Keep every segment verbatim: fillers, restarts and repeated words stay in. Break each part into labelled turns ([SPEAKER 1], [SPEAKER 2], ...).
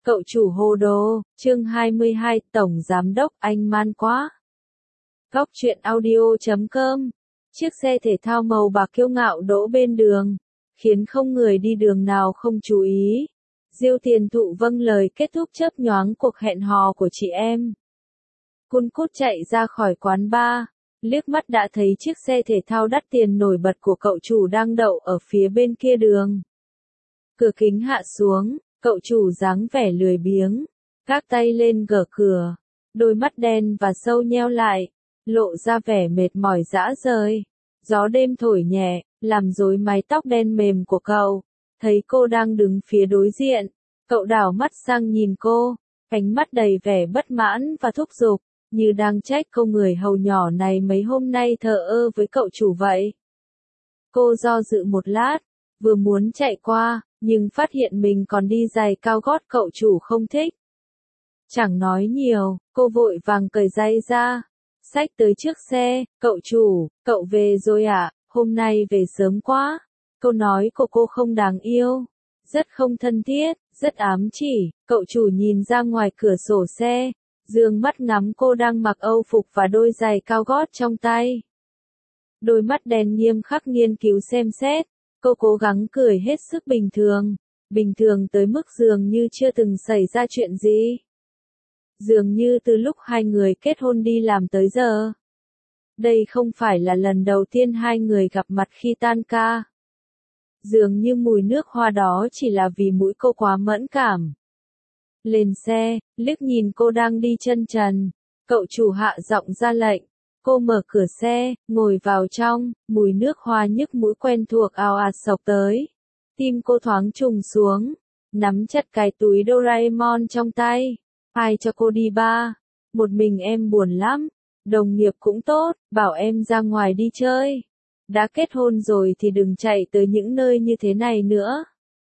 [SPEAKER 1] Cậu chủ hồ đồ, chương hai mươi hai, Tổng Giám đốc anh man quá. Góc truyện audio chấm com. Chiếc xe thể thao màu bạc kiêu ngạo đỗ bên đường, khiến không người đi đường nào không chú ý. Diêu Tiền Thụ vâng lời kết thúc chớp nhoáng cuộc hẹn hò của chị em. Cun cút chạy ra khỏi quán bar, liếc mắt đã thấy chiếc xe thể thao đắt tiền nổi bật của cậu chủ đang đậu ở phía bên kia đường. Cửa kính hạ xuống, cậu chủ dáng vẻ lười biếng, gác tay lên gờ cửa, đôi mắt đen và sâu nheo lại, lộ ra vẻ mệt mỏi rã rời. Gió đêm thổi nhẹ, làm rối mái tóc đen mềm của cậu. Thấy cô đang đứng phía đối diện, cậu đảo mắt sang nhìn cô, ánh mắt đầy vẻ bất mãn và thúc giục, như đang trách cô người hầu nhỏ này mấy hôm nay thờ ơ với cậu chủ vậy. Cô do dự một lát, vừa muốn chạy qua, nhưng phát hiện mình còn đi giày cao gót cậu chủ không thích. Chẳng nói nhiều, cô vội vàng cởi giày ra, xách tới trước xe. Cậu chủ, cậu về rồi à, hôm nay về sớm quá. Câu nói của cô không đáng yêu, rất không thân thiết, rất ám chỉ. Cậu chủ nhìn ra ngoài cửa sổ xe, dương mắt ngắm cô đang mặc âu phục và đôi giày cao gót trong tay. Đôi mắt đen nghiêm khắc nghiên cứu xem xét. Cô cố gắng cười hết sức bình thường, bình thường tới mức dường như chưa từng xảy ra chuyện gì. Dường như từ lúc hai người kết hôn đi làm tới giờ. Đây không phải là lần đầu tiên hai người gặp mặt khi tan ca. Dường như mùi nước hoa đó chỉ là vì mũi cô quá mẫn cảm. Lên xe, liếc nhìn cô đang đi chân trần, cậu chủ hạ giọng ra lệnh. Cô mở cửa xe, ngồi vào trong, mùi nước hoa nhức mũi quen thuộc ào ạt xộc tới. Tim cô thoáng trùng xuống, nắm chặt cái túi Doraemon trong tay. Ai cho cô đi bar? Một mình em buồn lắm. Đồng nghiệp cũng tốt, bảo em ra ngoài đi chơi. Đã kết hôn rồi thì đừng chạy tới những nơi như thế này nữa.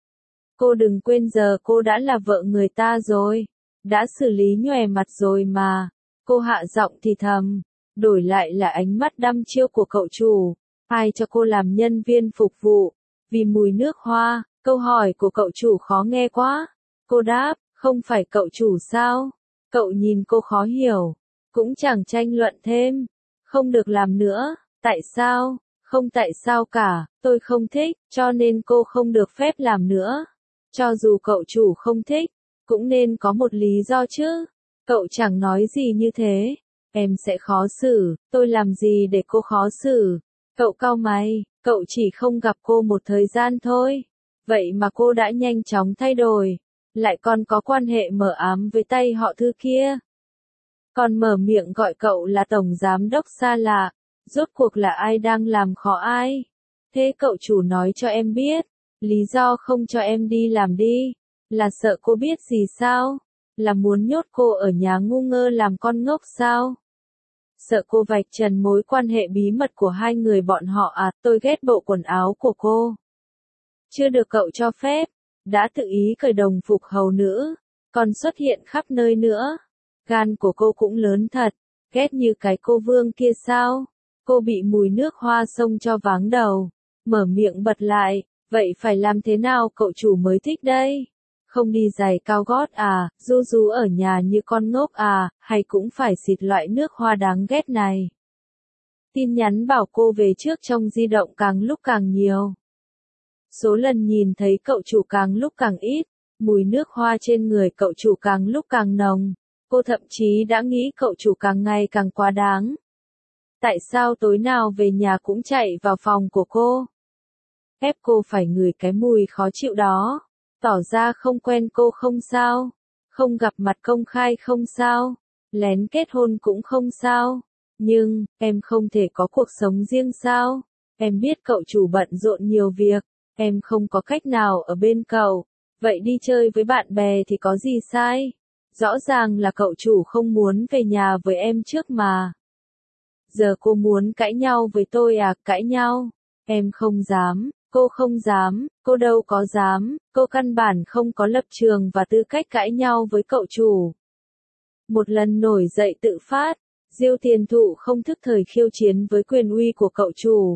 [SPEAKER 1] Cô đừng quên giờ cô đã là vợ người ta rồi. Đã xử lý nhòe mặt rồi mà. Cô hạ giọng thì thầm. Đổi lại là ánh mắt đăm chiêu của cậu chủ. Ai cho cô làm nhân viên phục vụ? Vì mùi nước hoa. Câu hỏi của cậu chủ khó nghe quá. Cô đáp, không phải cậu chủ sao? Cậu nhìn cô khó hiểu. Cũng chẳng tranh luận thêm. Không được làm nữa. Tại sao? Không tại sao cả. Tôi không thích, cho nên cô không được phép làm nữa. Cho dù cậu chủ không thích, cũng nên có một lý do chứ. Cậu chẳng nói gì như thế. Em sẽ khó xử, tôi làm gì để cô khó xử? Cậu cau mày, cậu chỉ không gặp cô một thời gian thôi. Vậy mà cô đã nhanh chóng thay đổi. Lại còn có quan hệ mờ ám với tay họ Thư kia. Còn mở miệng gọi cậu là tổng giám đốc xa lạ. Rốt cuộc là ai đang làm khó ai? Thế cậu chủ nói cho em biết. Lý do không cho em đi làm đi. Là sợ cô biết gì sao? Là muốn nhốt cô ở nhà ngu ngơ làm con ngốc sao? Sợ cô vạch trần mối quan hệ bí mật của hai người bọn họ à? Tôi ghét bộ quần áo của cô. Chưa được cậu cho phép. Đã tự ý cởi đồng phục hầu nữ. Còn xuất hiện khắp nơi nữa. Gan của cô cũng lớn thật. Ghét như cái cô Vương kia sao? Cô bị mùi nước hoa xông cho váng đầu. Mở miệng bật lại. Vậy phải làm thế nào cậu chủ mới thích đây? Không đi giày cao gót à, ru rú ở nhà như con ngốc à, hay cũng phải xịt loại nước hoa đáng ghét này. Tin nhắn bảo cô về trước trong di động càng lúc càng nhiều. Số lần nhìn thấy cậu chủ càng lúc càng ít, mùi nước hoa trên người cậu chủ càng lúc càng nồng. Cô thậm chí đã nghĩ cậu chủ càng ngày càng quá đáng. Tại sao tối nào về nhà cũng chạy vào phòng của cô? Ép cô phải ngửi cái mùi khó chịu đó. Tỏ ra không quen cô không sao. Không gặp mặt công khai không sao. Lén kết hôn cũng không sao. Nhưng, em không thể có cuộc sống riêng sao? Em biết cậu chủ bận rộn nhiều việc. Em không có cách nào ở bên cậu. Vậy đi chơi với bạn bè thì có gì sai? Rõ ràng là cậu chủ không muốn về nhà với em trước mà. Giờ cô muốn cãi nhau với tôi à? Cãi nhau? Em không dám. Cô không dám, cô đâu có dám, cô căn bản không có lập trường và tư cách cãi nhau với cậu chủ. Một lần nổi dậy tự phát, Diêu Tiền Thụ không thức thời khiêu chiến với quyền uy của cậu chủ.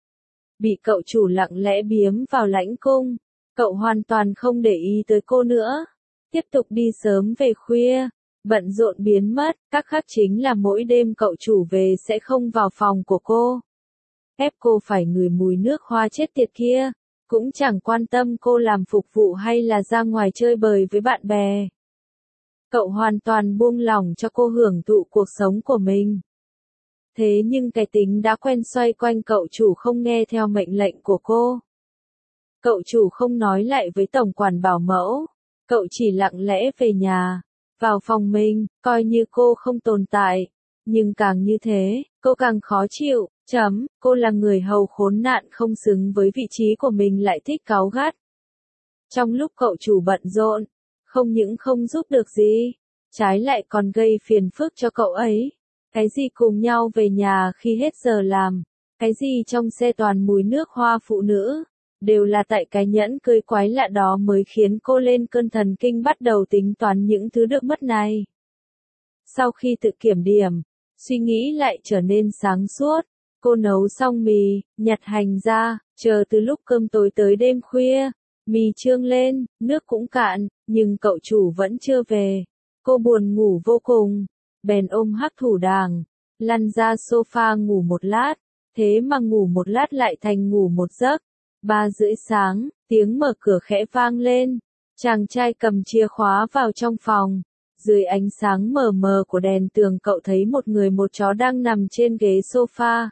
[SPEAKER 1] Bị cậu chủ lặng lẽ biếm vào lãnh cung, cậu hoàn toàn không để ý tới cô nữa. Tiếp tục đi sớm về khuya, bận rộn biến mất, các khắc chính là mỗi đêm cậu chủ về sẽ không vào phòng của cô. Ép cô phải ngửi mùi nước hoa chết tiệt kia, cũng chẳng quan tâm cô làm phục vụ hay là ra ngoài chơi bời với bạn bè. Cậu hoàn toàn buông lỏng cho cô hưởng thụ cuộc sống của mình. Thế nhưng cái tính đã quen xoay quanh cậu chủ không nghe theo mệnh lệnh của cô. Cậu chủ không nói lại với tổng quản bảo mẫu, cậu chỉ lặng lẽ về nhà, vào phòng mình, coi như cô không tồn tại. Nhưng càng như thế, cô càng khó chịu, chấm, cô là người hầu khốn nạn không xứng với vị trí của mình lại thích cáu gắt. Trong lúc cậu chủ bận rộn, không những không giúp được gì, trái lại còn gây phiền phức cho cậu ấy. Cái gì cùng nhau về nhà khi hết giờ làm, cái gì trong xe toàn mùi nước hoa phụ nữ, đều là tại cái nhẫn cưới quái lạ đó mới khiến cô lên cơn thần kinh bắt đầu tính toán những thứ được mất này. Sau khi tự kiểm điểm, suy nghĩ lại trở nên sáng suốt, cô nấu xong mì, nhặt hành ra, chờ từ lúc cơm tối tới đêm khuya, mì trương lên, nước cũng cạn, nhưng cậu chủ vẫn chưa về. Cô buồn ngủ vô cùng, bèn ôm hắc thủ đàng, lăn ra sofa ngủ một lát, thế mà ngủ một lát lại thành ngủ một giấc. Ba rưỡi sáng, tiếng mở cửa khẽ vang lên, chàng trai cầm chìa khóa vào trong phòng. Dưới ánh sáng mờ mờ của đèn tường cậu thấy một người một chó đang nằm trên ghế sofa.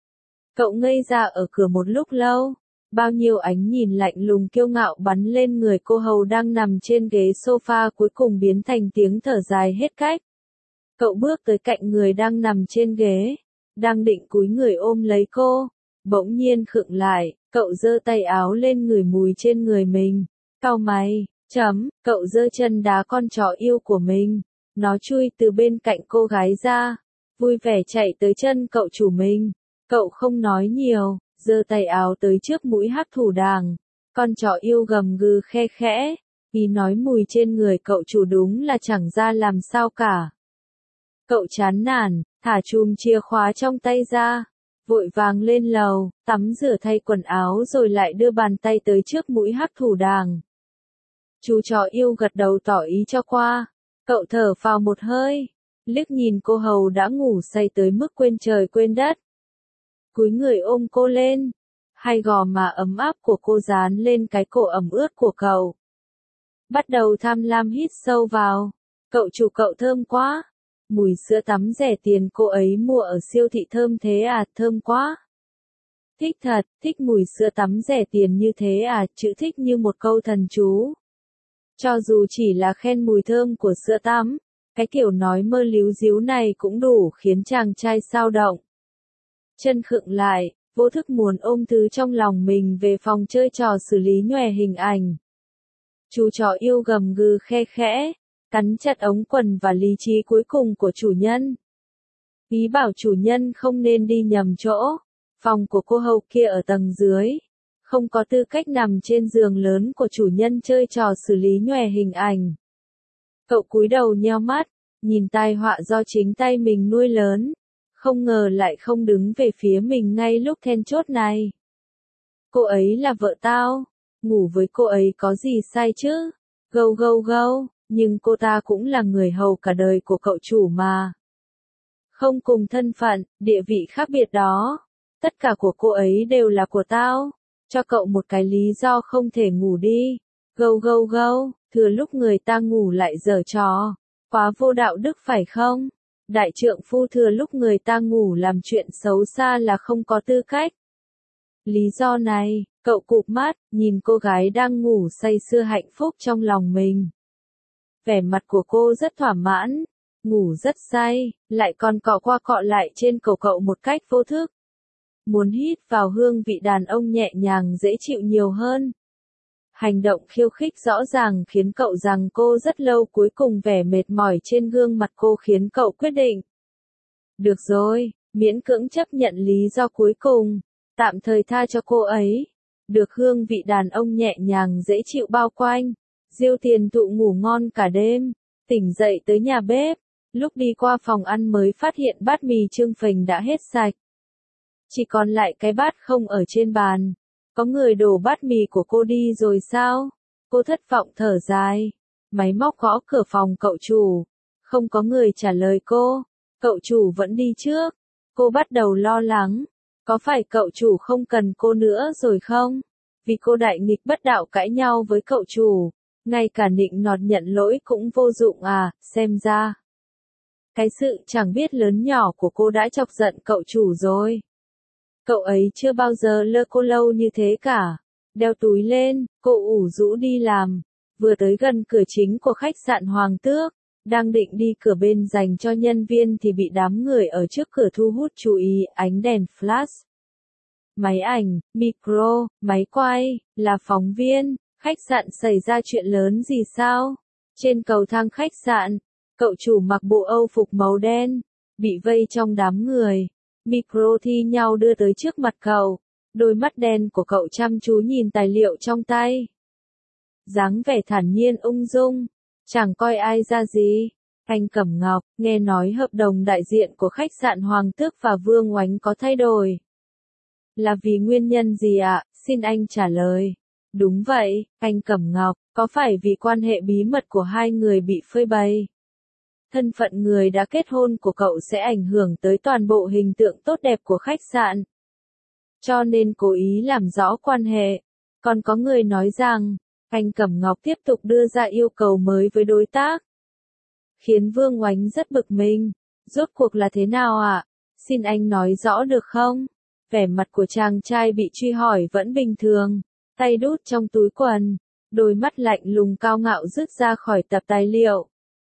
[SPEAKER 1] Cậu ngây ra ở cửa một lúc lâu, bao nhiêu ánh nhìn lạnh lùng kiêu ngạo bắn lên người cô hầu đang nằm trên ghế sofa cuối cùng biến thành tiếng thở dài hết cách. Cậu bước tới cạnh người đang nằm trên ghế, đang định cúi người ôm lấy cô, bỗng nhiên khựng lại, cậu giơ tay áo lên ngửi mùi trên người mình, cau mày, chấm, cậu giơ chân đá con chó yêu của mình, nó chui từ bên cạnh cô gái ra, vui vẻ chạy tới chân cậu chủ mình, cậu không nói nhiều, giơ tay áo tới trước mũi hắc thủ đàng, con chó yêu gầm gừ khe khẽ, vì nói mùi trên người cậu chủ đúng là chẳng ra làm sao cả. Cậu chán nản, thả chùm chìa khóa trong tay ra, vội vàng lên lầu, tắm rửa thay quần áo rồi lại đưa bàn tay tới trước mũi hắc thủ đàng. Chú chó yêu gật đầu tỏ ý cho qua, cậu thở phào một hơi, liếc nhìn cô hầu đã ngủ say tới mức quên trời quên đất. Cúi người ôm cô lên, hai gò má ấm áp của cô dán lên cái cổ ẩm ướt của cậu. Bắt đầu tham lam hít sâu vào, cậu chủ cậu thơm quá. Mùi sữa tắm rẻ tiền cô ấy mua ở siêu thị thơm thế à, thơm quá. Thích thật, thích mùi sữa tắm rẻ tiền như thế à, chữ thích như một câu thần chú. Cho dù chỉ là khen mùi thơm của sữa tắm, cái kiểu nói mơ líu díu này cũng đủ khiến chàng trai xao động. Chân khựng lại, vô thức muốn ôm thứ trong lòng mình về phòng chơi trò xử lý nhòe hình ảnh. Chú chó yêu gầm gừ khe khẽ, cắn chặt ống quần và lý trí cuối cùng của chủ nhân. Ý bảo chủ nhân không nên đi nhầm chỗ, phòng của cô hầu kia ở tầng dưới, không có tư cách nằm trên giường lớn của chủ nhân chơi trò xử lý nhòe hình ảnh. Cậu cúi đầu nheo mắt, nhìn tai họa do chính tay mình nuôi lớn, không ngờ lại không đứng về phía mình ngay lúc then chốt này. Cô ấy là vợ tao, ngủ với cô ấy có gì sai chứ? Gâu gâu gâu. Nhưng cô ta cũng là người hầu cả đời của cậu chủ mà. Không cùng thân phận, địa vị khác biệt đó. Tất cả của cô ấy đều là của tao. Cho cậu một cái lý do không thể ngủ đi. Gâu gâu gâu, thừa lúc người ta ngủ lại giở trò. Quá vô đạo đức phải không? Đại trượng phu thừa lúc người ta ngủ làm chuyện xấu xa là không có tư cách. Lý do này, cậu cụp mắt, nhìn cô gái đang ngủ say sưa hạnh phúc trong lòng mình. Vẻ mặt của cô rất thỏa mãn, ngủ rất say, lại còn cọ qua cọ lại trên cổ cậu một cách vô thức. Muốn hít vào hương vị đàn ông nhẹ nhàng dễ chịu nhiều hơn. Hành động khiêu khích rõ ràng khiến cậu rằng cô rất lâu, cuối cùng vẻ mệt mỏi trên gương mặt cô khiến cậu quyết định. Được rồi, miễn cưỡng chấp nhận lý do cuối cùng, tạm thời tha cho cô ấy. Được hương vị đàn ông nhẹ nhàng dễ chịu bao quanh. Diêu Tiền Thụ ngủ ngon cả đêm, tỉnh dậy tới nhà bếp, lúc đi qua phòng ăn mới phát hiện bát mì trương phình đã hết sạch. Chỉ còn lại cái bát không ở trên bàn. Có người đổ bát mì của cô đi rồi sao? Cô thất vọng thở dài. Máy móc gõ cửa phòng cậu chủ. Không có người trả lời cô. Cậu chủ vẫn đi trước. Cô bắt đầu lo lắng. Có phải cậu chủ không cần cô nữa rồi không? Vì cô đại nghịch bất đạo cãi nhau với cậu chủ. Ngay cả nịnh nọt nhận lỗi cũng vô dụng à, xem ra. Cái sự chẳng biết lớn nhỏ của cô đã chọc giận cậu chủ rồi. Cậu ấy chưa bao giờ lơ cô lâu như thế cả. Đeo túi lên, cô ủ rũ đi làm. Vừa tới gần cửa chính của khách sạn Hoàng Tước, đang định đi cửa bên dành cho nhân viên thì bị đám người ở trước cửa thu hút chú ý, ánh đèn flash. Máy ảnh, micro, máy quay, là phóng viên, khách sạn xảy ra chuyện lớn gì sao? Trên cầu thang khách sạn, cậu chủ mặc bộ âu phục màu đen, bị vây trong đám người. Micro thi nhau đưa tới trước mặt cậu, đôi mắt đen của cậu chăm chú nhìn tài liệu trong tay. Dáng vẻ thản nhiên ung dung, chẳng coi ai ra gì. Anh Cẩm Ngọc, nghe nói hợp đồng đại diện của khách sạn Hoàng Tước và Vương Oánh có thay đổi. Là vì nguyên nhân gì ạ? Xin anh trả lời. Đúng vậy, anh Cẩm Ngọc, có phải vì quan hệ bí mật của hai người bị phơi bày? Thân phận người đã kết hôn của cậu sẽ ảnh hưởng tới toàn bộ hình tượng tốt đẹp của khách sạn. Cho nên cố ý làm rõ quan hệ. Còn có người nói rằng, anh Cẩm Ngọc tiếp tục đưa ra yêu cầu mới với đối tác. Khiến Vương Oánh rất bực mình. Rốt cuộc là thế nào ạ? À? Xin anh nói rõ được không? Vẻ mặt của chàng trai bị truy hỏi vẫn bình thường. Tay đút trong túi quần. Đôi mắt lạnh lùng cao ngạo rứt ra khỏi tập tài liệu.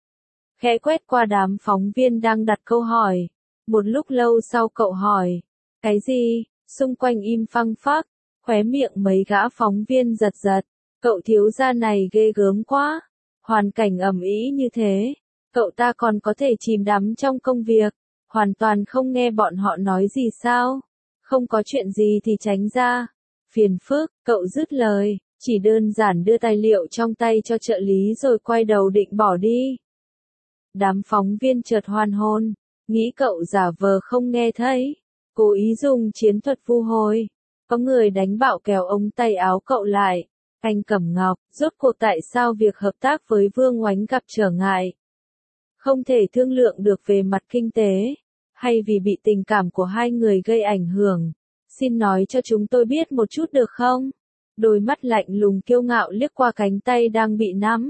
[SPEAKER 1] Khẽ quét qua đám phóng viên đang đặt câu hỏi. Một lúc lâu sau cậu hỏi. Cái gì? Xung quanh im phăng phắc. Khóe miệng mấy gã phóng viên giật giật. Cậu thiếu gia này ghê gớm quá. Hoàn cảnh ầm ĩ như thế. Cậu ta còn có thể chìm đắm trong công việc. Hoàn toàn không nghe bọn họ nói gì sao? Không có chuyện gì thì tránh ra. Phiền phức, cậu dứt lời. Chỉ đơn giản đưa tài liệu trong tay cho trợ lý rồi quay đầu định bỏ đi. Đám phóng viên chợt hoan hôn. Nghĩ cậu giả vờ không nghe thấy. Cố ý dùng chiến thuật vu hồi. Có người đánh bạo kéo ống tay áo cậu lại. Anh Cẩm Ngọc, rốt cuộc tại sao việc hợp tác với Vương Oánh gặp trở ngại? Không thể thương lượng được về mặt kinh tế, hay vì bị tình cảm của hai người gây ảnh hưởng? Xin nói cho chúng tôi biết một chút được không? Đôi mắt lạnh lùng kiêu ngạo liếc qua cánh tay đang bị nắm.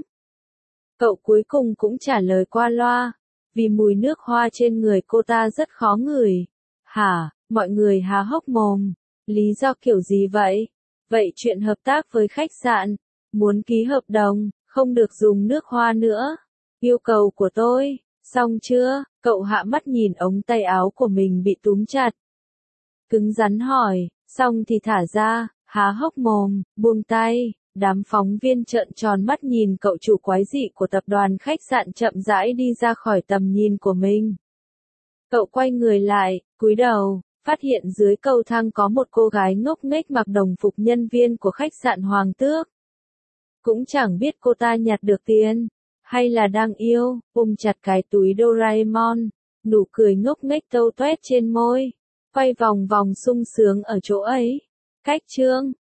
[SPEAKER 1] Cậu cuối cùng cũng trả lời qua loa, vì mùi nước hoa trên người cô ta rất khó ngửi. Hả, mọi người há hốc mồm. Lý do kiểu gì vậy? Vậy chuyện hợp tác với khách sạn, muốn ký hợp đồng, không được dùng nước hoa nữa. Yêu cầu của tôi, xong chưa? Cậu hạ mắt nhìn ống tay áo của mình bị túm chặt. Cứng rắn hỏi, xong thì thả ra, há hốc mồm, buông tay. Đám phóng viên trợn tròn mắt nhìn cậu chủ quái dị của tập đoàn khách sạn chậm rãi đi ra khỏi tầm nhìn của mình. Cậu quay người lại, cúi đầu, phát hiện dưới cầu thang có một cô gái ngốc nghếch mặc đồng phục nhân viên của khách sạn Hoàng Tước. Cũng chẳng biết cô ta nhặt được tiền, hay là đang yêu, ôm chặt cái túi Doraemon, nụ cười ngốc nghếch tâu toét trên môi, quay vòng vòng sung sướng ở chỗ ấy. Cách chương